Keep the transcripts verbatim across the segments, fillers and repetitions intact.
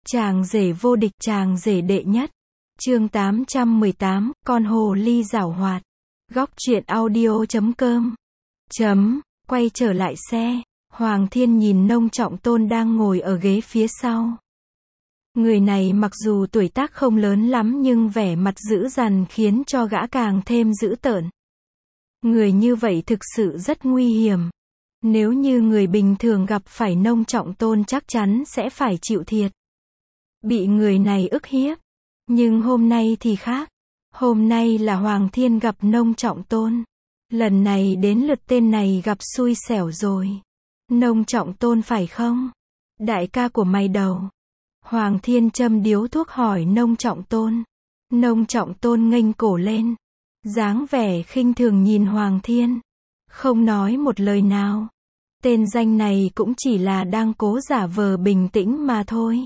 Chàng rể vô địch, chàng rể đệ nhất. Chương tám trăm mười tám, con hồ ly giảo hoạt. Góc truyện audio chấm com. Chấm, quay trở lại xe, Hoàng Thiên nhìn Nông Trọng Tôn đang ngồi ở ghế phía sau. Người này mặc dù tuổi tác không lớn lắm nhưng vẻ mặt dữ dằn khiến cho gã càng thêm dữ tợn. Người như vậy thực sự rất nguy hiểm. Nếu như người bình thường gặp phải Nông Trọng Tôn chắc chắn sẽ phải chịu thiệt. Bị người này ức hiếp. Nhưng hôm nay thì khác. Hôm nay là Hoàng Thiên gặp Nông Trọng Tôn. Lần này đến lượt tên này gặp xui xẻo rồi. Nông Trọng Tôn phải không? Đại ca của mày đầu. Hoàng Thiên châm điếu thuốc hỏi Nông Trọng Tôn. Nông Trọng Tôn nghênh cổ lên. Dáng vẻ khinh thường nhìn Hoàng Thiên. Không nói một lời nào. Tên danh này cũng chỉ là đang cố giả vờ bình tĩnh mà thôi.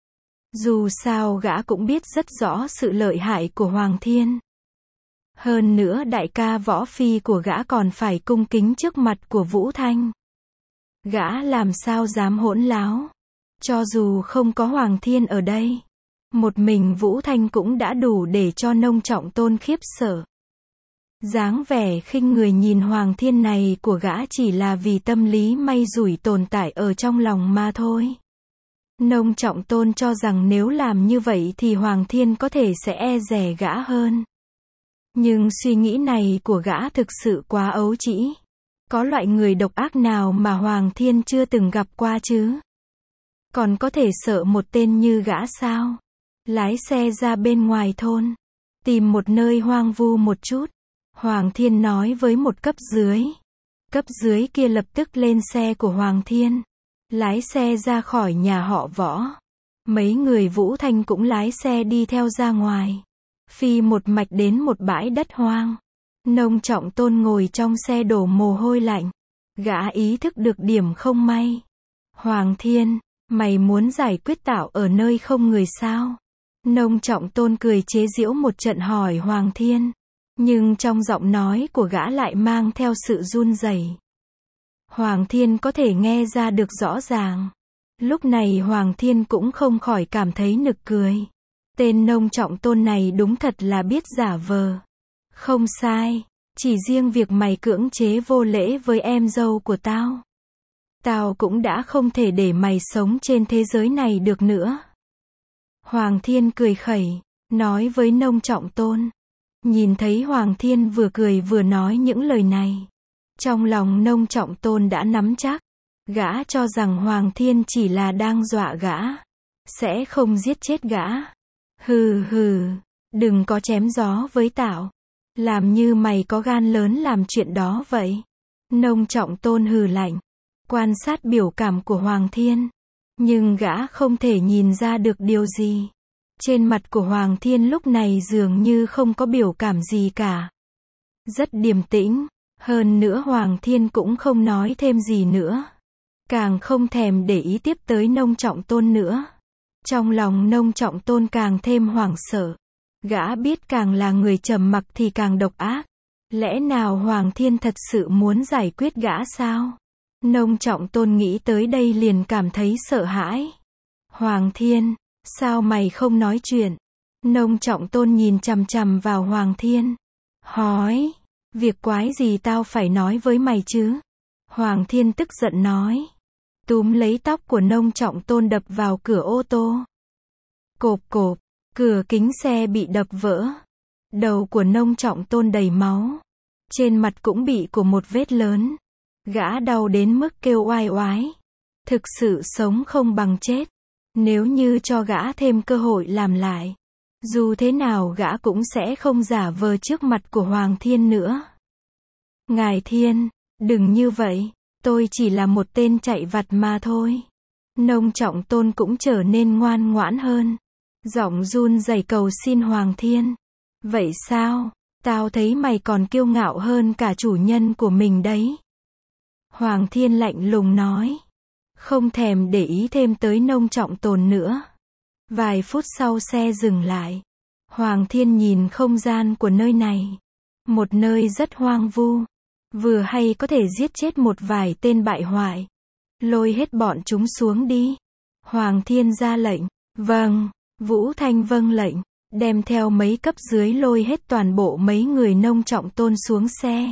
Dù sao gã cũng biết rất rõ sự lợi hại của Hoàng Thiên. Hơn nữa đại ca võ phi của gã còn phải cung kính trước mặt của Vũ Thanh. Gã làm sao dám hỗn láo. Cho dù không có Hoàng Thiên ở đây, một mình Vũ Thanh cũng đã đủ để cho Nông Trọng Tôn khiếp sợ. Dáng vẻ khinh người nhìn Hoàng Thiên này của gã chỉ là vì tâm lý may rủi tồn tại ở trong lòng mà thôi. Nông Trọng Tôn cho rằng nếu làm như vậy thì Hoàng Thiên có thể sẽ e dè gã hơn. Nhưng suy nghĩ này của gã thực sự quá ấu trĩ. Có loại người độc ác nào mà Hoàng Thiên chưa từng gặp qua chứ? Còn có thể sợ một tên như gã sao? Lái xe ra bên ngoài thôn. Tìm một nơi hoang vu một chút. Hoàng Thiên nói với một cấp dưới. Cấp dưới kia lập tức lên xe của Hoàng Thiên. Lái xe ra khỏi nhà họ Võ. Mấy người Vũ Thanh cũng lái xe đi theo ra ngoài. Phi một mạch đến một bãi đất hoang. Nông Trọng Tôn ngồi trong xe đổ mồ hôi lạnh. Gã ý thức được điểm không may. Hoàng Thiên, mày muốn giải quyết tạo ở nơi không người sao? Nông Trọng Tôn cười chế giễu một trận hỏi Hoàng Thiên. Nhưng trong giọng nói của gã lại mang theo sự run rẩy. Hoàng Thiên có thể nghe ra được rõ ràng. Lúc này Hoàng Thiên cũng không khỏi cảm thấy nực cười. Tên Nông Trọng Tôn này đúng thật là biết giả vờ. Không sai, chỉ riêng việc mày cưỡng chế vô lễ với em dâu của tao. Tao cũng đã không thể để mày sống trên thế giới này được nữa. Hoàng Thiên cười khẩy, nói với Nông Trọng Tôn. Nhìn thấy Hoàng Thiên vừa cười vừa nói những lời này. Trong lòng Nông Trọng Tôn đã nắm chắc. Gã cho rằng Hoàng Thiên chỉ là đang dọa gã. Sẽ không giết chết gã. Hừ hừ, đừng có chém gió với tao. Làm như mày có gan lớn làm chuyện đó vậy. Nông Trọng Tôn hừ lạnh. Quan sát biểu cảm của Hoàng Thiên. Nhưng gã không thể nhìn ra được điều gì. Trên mặt của Hoàng Thiên lúc này dường như không có biểu cảm gì cả. Rất điềm tĩnh. Hơn nữa Hoàng Thiên cũng không nói thêm gì nữa. Càng không thèm để ý tiếp tới Nông Trọng Tôn nữa. Trong lòng Nông Trọng Tôn càng thêm hoảng sợ. Gã biết càng là người trầm mặc thì càng độc ác. Lẽ nào Hoàng Thiên thật sự muốn giải quyết gã sao? Nông Trọng Tôn nghĩ tới đây liền cảm thấy sợ hãi. Hoàng Thiên, sao mày không nói chuyện? Nông Trọng Tôn nhìn chằm chằm vào Hoàng Thiên. Hỏi, việc quái gì tao phải nói với mày chứ? Hoàng Thiên tức giận nói. Túm lấy tóc của Nông Trọng Tôn đập vào cửa ô tô. Cộp cộp, cửa kính xe bị đập vỡ. Đầu của Nông Trọng Tôn đầy máu. Trên mặt cũng bị của một vết lớn. Gã đau đến mức kêu oai oái. Thực sự sống không bằng chết. Nếu như cho gã thêm cơ hội làm lại. Dù thế nào gã cũng sẽ không giả vờ trước mặt của Hoàng Thiên nữa. Ngài Thiên, đừng như vậy. Tôi chỉ là một tên chạy vặt mà thôi. Nông Trọng Tôn cũng trở nên ngoan ngoãn hơn. Giọng run rẩy cầu xin Hoàng Thiên. Vậy sao? Tao thấy mày còn kiêu ngạo hơn cả chủ nhân của mình đấy. Hoàng Thiên lạnh lùng nói. Không thèm để ý thêm tới Nông Trọng Tôn nữa. Vài phút sau xe dừng lại. Hoàng Thiên nhìn không gian của nơi này. Một nơi rất hoang vu. Vừa hay có thể giết chết một vài tên bại hoại. Lôi hết bọn chúng xuống đi. Hoàng Thiên ra lệnh. Vâng, Vũ Thanh vâng lệnh, đem theo mấy cấp dưới lôi hết toàn bộ mấy người Nông Trọng Tôn xuống xe.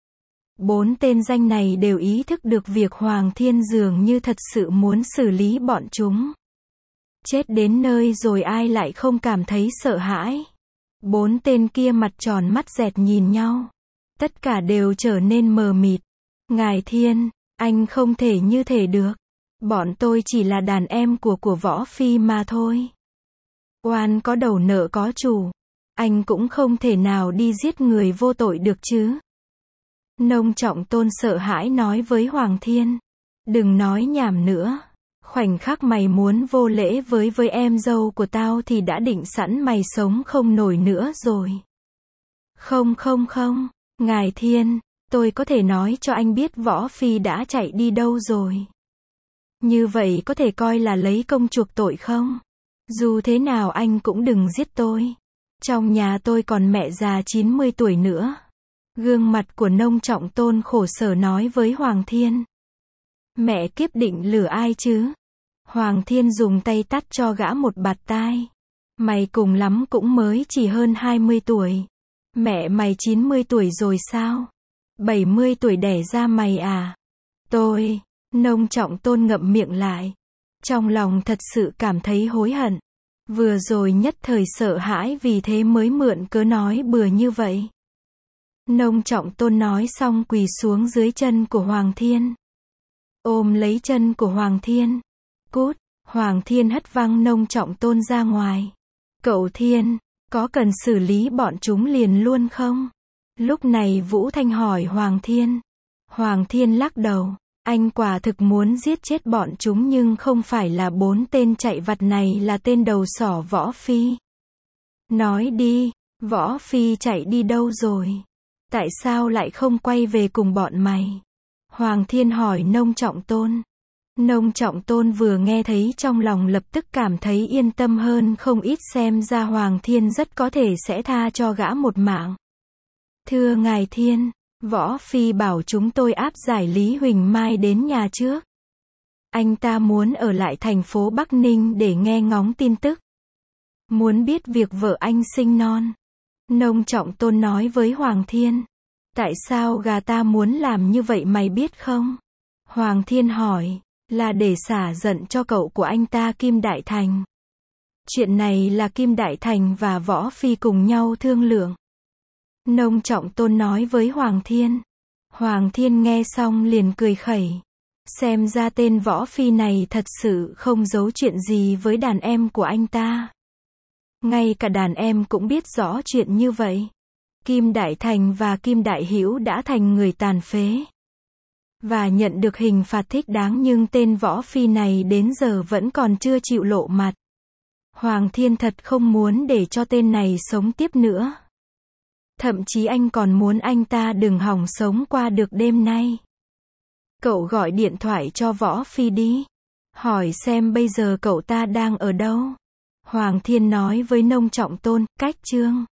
Bốn tên danh này đều ý thức được việc Hoàng Thiên dường như thật sự muốn xử lý bọn chúng. Chết đến nơi rồi ai lại không cảm thấy sợ hãi. Bốn tên kia mặt tròn mắt dẹt nhìn nhau. Tất cả đều trở nên mờ mịt. Ngài Thiên, anh không thể như thế được. Bọn tôi chỉ là đàn em của của Võ Phi mà thôi. Oan có đầu nợ có chủ. Anh cũng không thể nào đi giết người vô tội được chứ. Nông Trọng Tôn sợ hãi nói với Hoàng Thiên. Đừng nói nhảm nữa. Khoảnh khắc mày muốn vô lễ với với em dâu của tao thì đã định sẵn mày sống không nổi nữa rồi. Không không không, Ngài Thiên, tôi có thể nói cho anh biết Võ Phi đã chạy đi đâu rồi. Như vậy có thể coi là lấy công chuộc tội không? Dù thế nào anh cũng đừng giết tôi. Trong nhà tôi còn mẹ già chín mươi tuổi nữa. Gương mặt của Nông Trọng Tôn khổ sở nói với Hoàng Thiên. Mẹ kiếp định lừa ai chứ? Hoàng Thiên dùng tay tát cho gã một bạt tai. Mày cùng lắm cũng mới chỉ hơn hai mươi tuổi. Mẹ mày chín mươi tuổi rồi sao? bảy mươi tuổi đẻ ra mày à? Tôi, Nông Trọng Tôn ngậm miệng lại. Trong lòng thật sự cảm thấy hối hận. Vừa rồi nhất thời sợ hãi vì thế mới mượn cớ nói bừa như vậy. Nông Trọng Tôn nói xong quỳ xuống dưới chân của Hoàng Thiên. Ôm lấy chân của Hoàng Thiên. Cút, Hoàng Thiên hất văng Nông Trọng Tôn ra ngoài. Cậu Thiên, có cần xử lý bọn chúng liền luôn không? Lúc này Vũ Thanh hỏi Hoàng Thiên. Hoàng Thiên lắc đầu. Anh quả thực muốn giết chết bọn chúng nhưng không phải là bốn tên chạy vặt này là tên đầu sỏ Võ Phi. Nói đi, Võ Phi chạy đi đâu rồi? Tại sao lại không quay về cùng bọn mày? Hoàng Thiên hỏi Nông Trọng Tôn. Nông Trọng Tôn vừa nghe thấy trong lòng lập tức cảm thấy yên tâm hơn không ít, xem ra Hoàng Thiên rất có thể sẽ tha cho gã một mạng. Thưa Ngài Thiên, Võ Phi bảo chúng tôi áp giải Lý Huỳnh Mai đến nhà trước. Anh ta muốn ở lại thành phố Bắc Ninh để nghe ngóng tin tức. Muốn biết việc vợ anh sinh non. Nông Trọng Tôn nói với Hoàng Thiên. Tại sao gà ta muốn làm như vậy mày biết không? Hoàng Thiên hỏi. Là để xả giận cho cậu của anh ta Kim Đại Thành. Chuyện này là Kim Đại Thành và Võ Phi cùng nhau thương lượng. Nông Trọng Tôn nói với Hoàng Thiên. Hoàng Thiên nghe xong liền cười khẩy. Xem ra tên Võ Phi này thật sự không giấu chuyện gì với đàn em của anh ta. Ngay cả đàn em cũng biết rõ chuyện như vậy. Kim Đại Thành và Kim Đại Hữu đã thành người tàn phế. Và nhận được hình phạt thích đáng nhưng tên Võ Phi này đến giờ vẫn còn chưa chịu lộ mặt. Hoàng Thiên thật không muốn để cho tên này sống tiếp nữa. Thậm chí anh còn muốn anh ta đừng hòng sống qua được đêm nay. Cậu gọi điện thoại cho Võ Phi đi. Hỏi xem bây giờ cậu ta đang ở đâu. Hoàng Thiên nói với Nông Trọng Tôn, cách chương.